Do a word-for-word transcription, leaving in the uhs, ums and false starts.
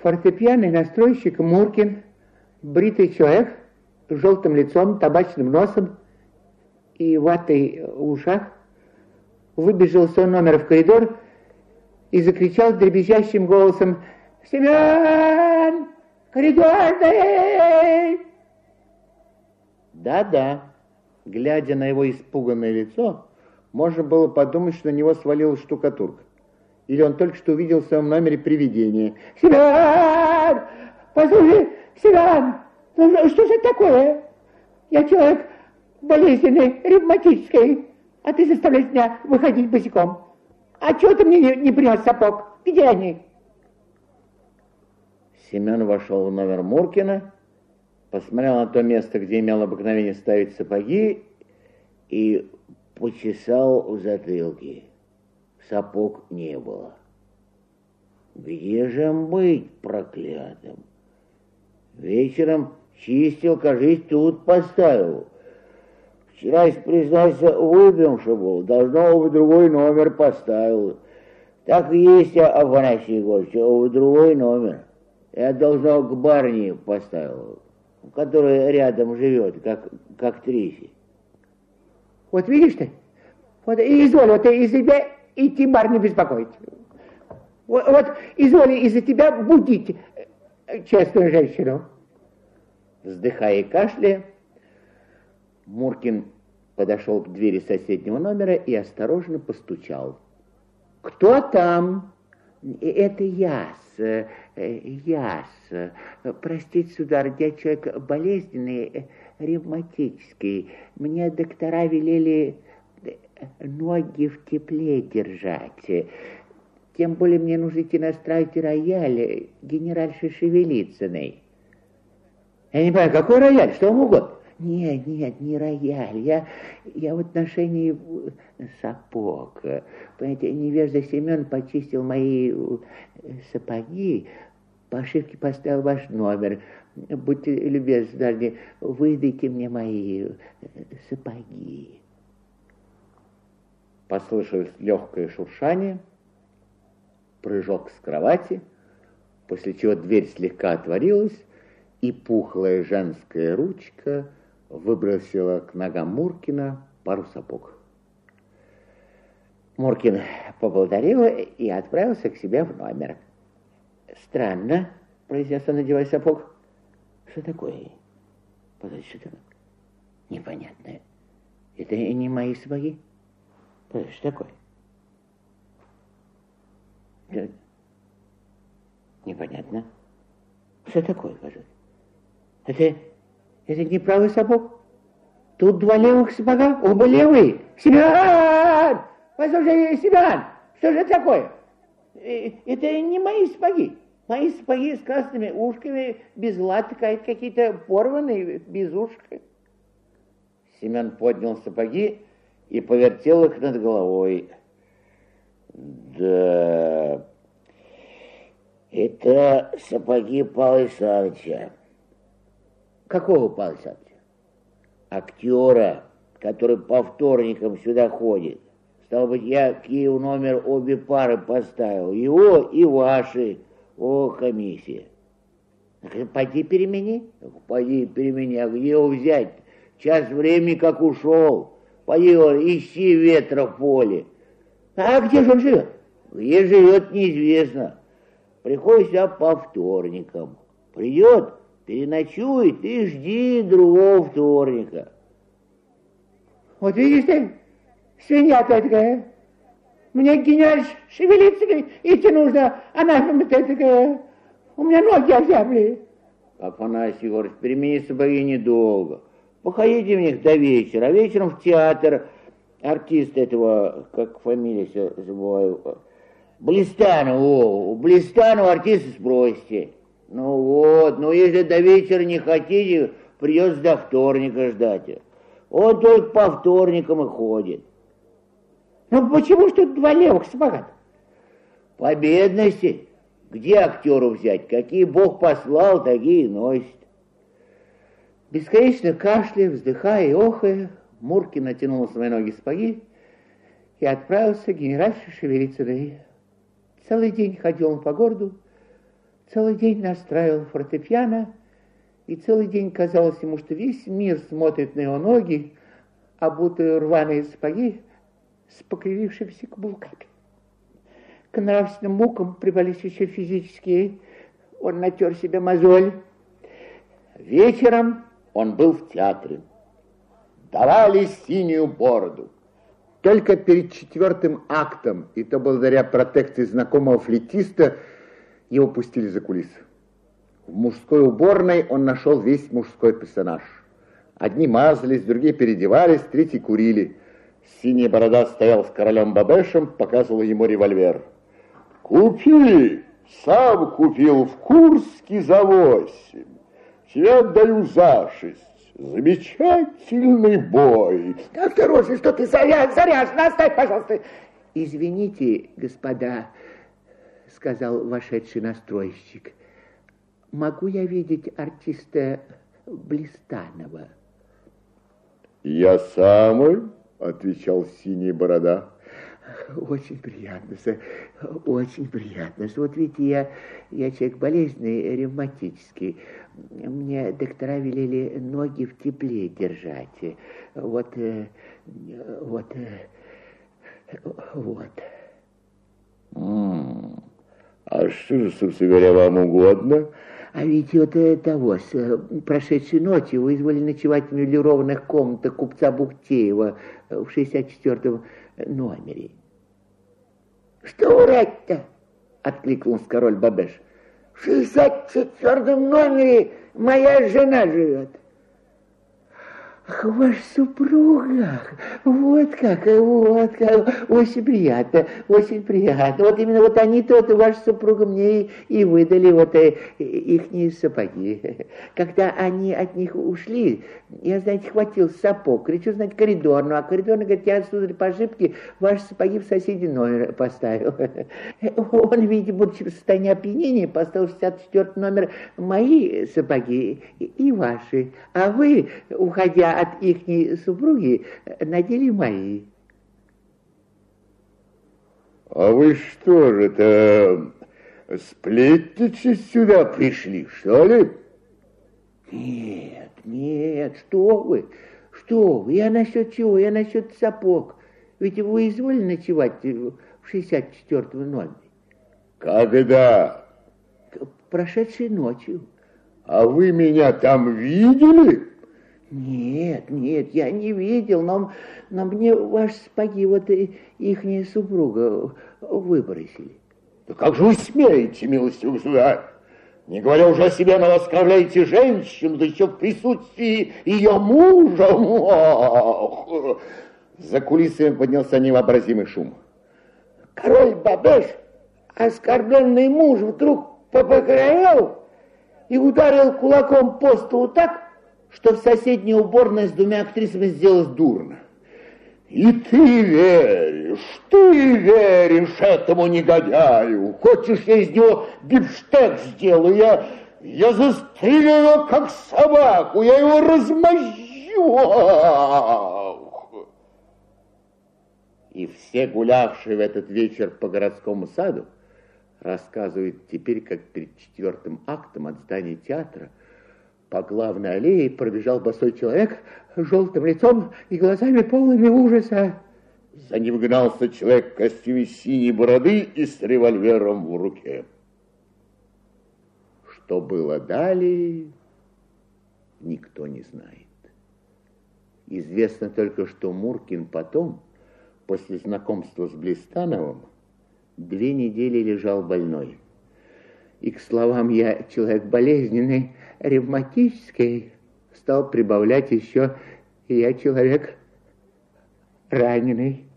Фортепианный настройщик Муркин, бритый человек с желтым лицом, табачным носом и ватой в ушах, выбежал с номера в коридор и закричал дребезжащим голосом: «Семен! Коридорный!» Да-да, глядя на его испуганное лицо, можно было подумать, что на него свалилась штукатурка. Или он только что увидел в своем номере привидение. «Семен! Послушай, Семен! Ну, что же это такое? Я человек болезненный, ревматический, а ты заставляешь меня выходить босиком. А чего ты мне не, не принес сапог? Где они?» Семен вошел в номер Муркина, посмотрел на то место, где имел обыкновение ставить сапоги, и почесал в затылке. Сапог не было. Где же им быть, проклятым? Вечером чистил, кажись, тут поставил. Вчера, признался, выпивший был, должно в другой номер поставил. Так и есть, Афанасий Егорович, в другой номер. Я, должно, к барыне поставил, которая рядом живет, как, как актрисе. Вот видишь ты, вот изволь, вот из тебя идти бар не беспокоить. Вот, вот изволь из-за тебя будить честную женщину. Вздыхая и кашляя, Муркин подошел к двери соседнего номера и осторожно постучал. «Кто там?» «Это яс, яс. Простите, сударь, я человек болезненный, ревматический. Мне доктора велели ноги в тепле держать. Тем более мне нужно идти настраивать рояль генеральши Шевелицыной». «Я не понимаю, какой рояль? Что вам угодно?» «Нет, нет, не рояль. Я, я в отношении сапог. Понимаете, невежда Семен почистил мои сапоги, по ошибке поставил ваш номер. Будьте любезны, сударыня, выдайте мне мои сапоги». Послышалось легкое шуршание, прыжок с кровати, после чего дверь слегка отворилась, и пухлая женская ручка выбросила к ногам Муркина пару сапог. Муркин поблагодарил и отправился к себе в номер. «Странно», — произнес он, надевая сапог. «Что такое? Подожди, что такое? Непонятное. Это не мои сапоги? Подожди, что такое? Это... Непонятно. Что такое, пожалуйста? Это, это не правый сапог? Тут два левых сапога, оба левые. Семен! Послушай, Семен, что же это такое? Это не мои сапоги. Мои сапоги с красными ушками, без латы, какие-то порванные, без ушка. Семен поднял сапоги и повертел их над головой. Да, это сапоги Павла Исаевича. Какого Павла Исаевича? Актера, который по вторникам сюда ходит. Стало быть, я к Киеву номер обе пары поставил. Его и ваши. О, комиссия. Пойди перемени. Пойди перемени. А где его взять? Час времени как ушел. Пойди его, ищи ветра в поле. А где же он живет? Где живет, неизвестно. Приходит сюда по вторникам. Придет, переночует и жди другого вторника. Вот видишь ты, свинья такая. Мне генераль шевелиться идти нужно, она такая, у меня ноги озябли. Афанасий Егорович, перемени сапоги недолго. Походите в них до вечера, а вечером в театр артиста этого, как фамилия все забываю, Блистанова, о, Блистанова артиста спросите. Ну вот, ну если до вечера не хотите, придется до вторника ждать. Он только по вторникам и ходит. Ну почему ж тут два левых сапога? По бедности. Где актеру взять? Какие Бог послал, такие и носит. Бесконечно кашляя, вздыхая и охая, Муркин натянул свои ноги сапоги и отправился к генеральше Шевелицыной. Целый день ходил он по городу, Целый день настраивал фортепиано, и целый день казалось ему, что весь мир смотрит на его ноги, обутые рваные сапоги с покривившимися каблуками. К нравственным мукам прибавились еще физические. Он натер себе мозоль. Вечером он был в театре. Давали синюю бороду. Только перед четвертым актом, и то благодаря протекции знакомого флейтиста, его пустили за кулисы. В мужской уборной он нашел весь мужской персонаж. Одни мазались, другие переодевались, третьи курили. Синяя борода стоял с королем Бабешем, показывал ему револьвер. «Купи! Сам купил в Курске за восемь. Тебе отдаю за шесть. Замечательный бой!» Осторожно, что ты заряж, заряжен, оставь, пожалуйста. Извините, господа, сказал вошедший настройщик. Могу я видеть артиста Блистанова? «Я самый», отвечал синяя борода. Очень приятно, сэр, очень приятно. Вот видите, я, я человек болезненный, ревматический. Мне доктора велели ноги в тепле держать. Вот, вот, вот. М-м, а что же, собственно говоря, вам угодно? А ведь вот того, с прошедшей ночью вы изволили ночевать в меблированных комнатах купца Бухтеева в шестьдесят четвёртом номере. Что врать-то? Откликнулся король Бабеш. В шестьдесят четвёртом номере моя жена живет. Ах, ваша супруга, вот как, вот как, очень приятно, очень приятно. Вот именно вот они-то, вот ваша супруга мне и, и выдали вот э, ихние сапоги. Когда они от них ушли, я, знаете, хватил сапог, кричу, знаете, коридорную, а коридорный говорит, я, сударь, по ошибке ваши сапоги в соседний номер поставил. Он, видимо, будучи в состоянии опьянения, поставил в шестьдесят четвёртый номер мои сапоги и, и ваши, а вы, уходя от ихней супруги, надели мои. А вы что же это, сплетничать сюда пришли, что ли? Нет, нет, что вы, что вы, я насчет чего, я насчет сапог. Ведь вы изволили ночевать в шестьдесят четвёртом номере. Когда? Прошедшей ночью. А вы меня там видели? Нет, нет, я не видел, но, но мне ваши сапоги, вот ихняя супруга выбросили. Да как же вы смеете, милостивый государь? Не говоря уже о себе, но оскорбляете женщину, да еще в присутствии ее мужа. Ох! За кулисами поднялся невообразимый шум. Король Бабеш, оскорбленный муж, вдруг побагровел и ударил кулаком по столу так, что в соседней уборной с двумя актрисами сделалось дурно. И ты веришь, ты веришь этому негодяю. Хочешь, я из него бифштекс сделаю? Я, я застрелю его, как собаку, я его размозжу. И все гулявшие в этот вечер по городскому саду рассказывают теперь, как перед четвертым актом от здания театра по главной аллее пробежал босой человек с желтым лицом и глазами полными ужаса. За ним гнался человек в костюме синей бороды и с револьвером в руке. Что было далее, никто не знает. Известно только, что Муркин потом, после знакомства с Блистановым, две недели лежал больной. И, к словам «я человек болезненный, ревматический», стал прибавлять еще «я человек раненый».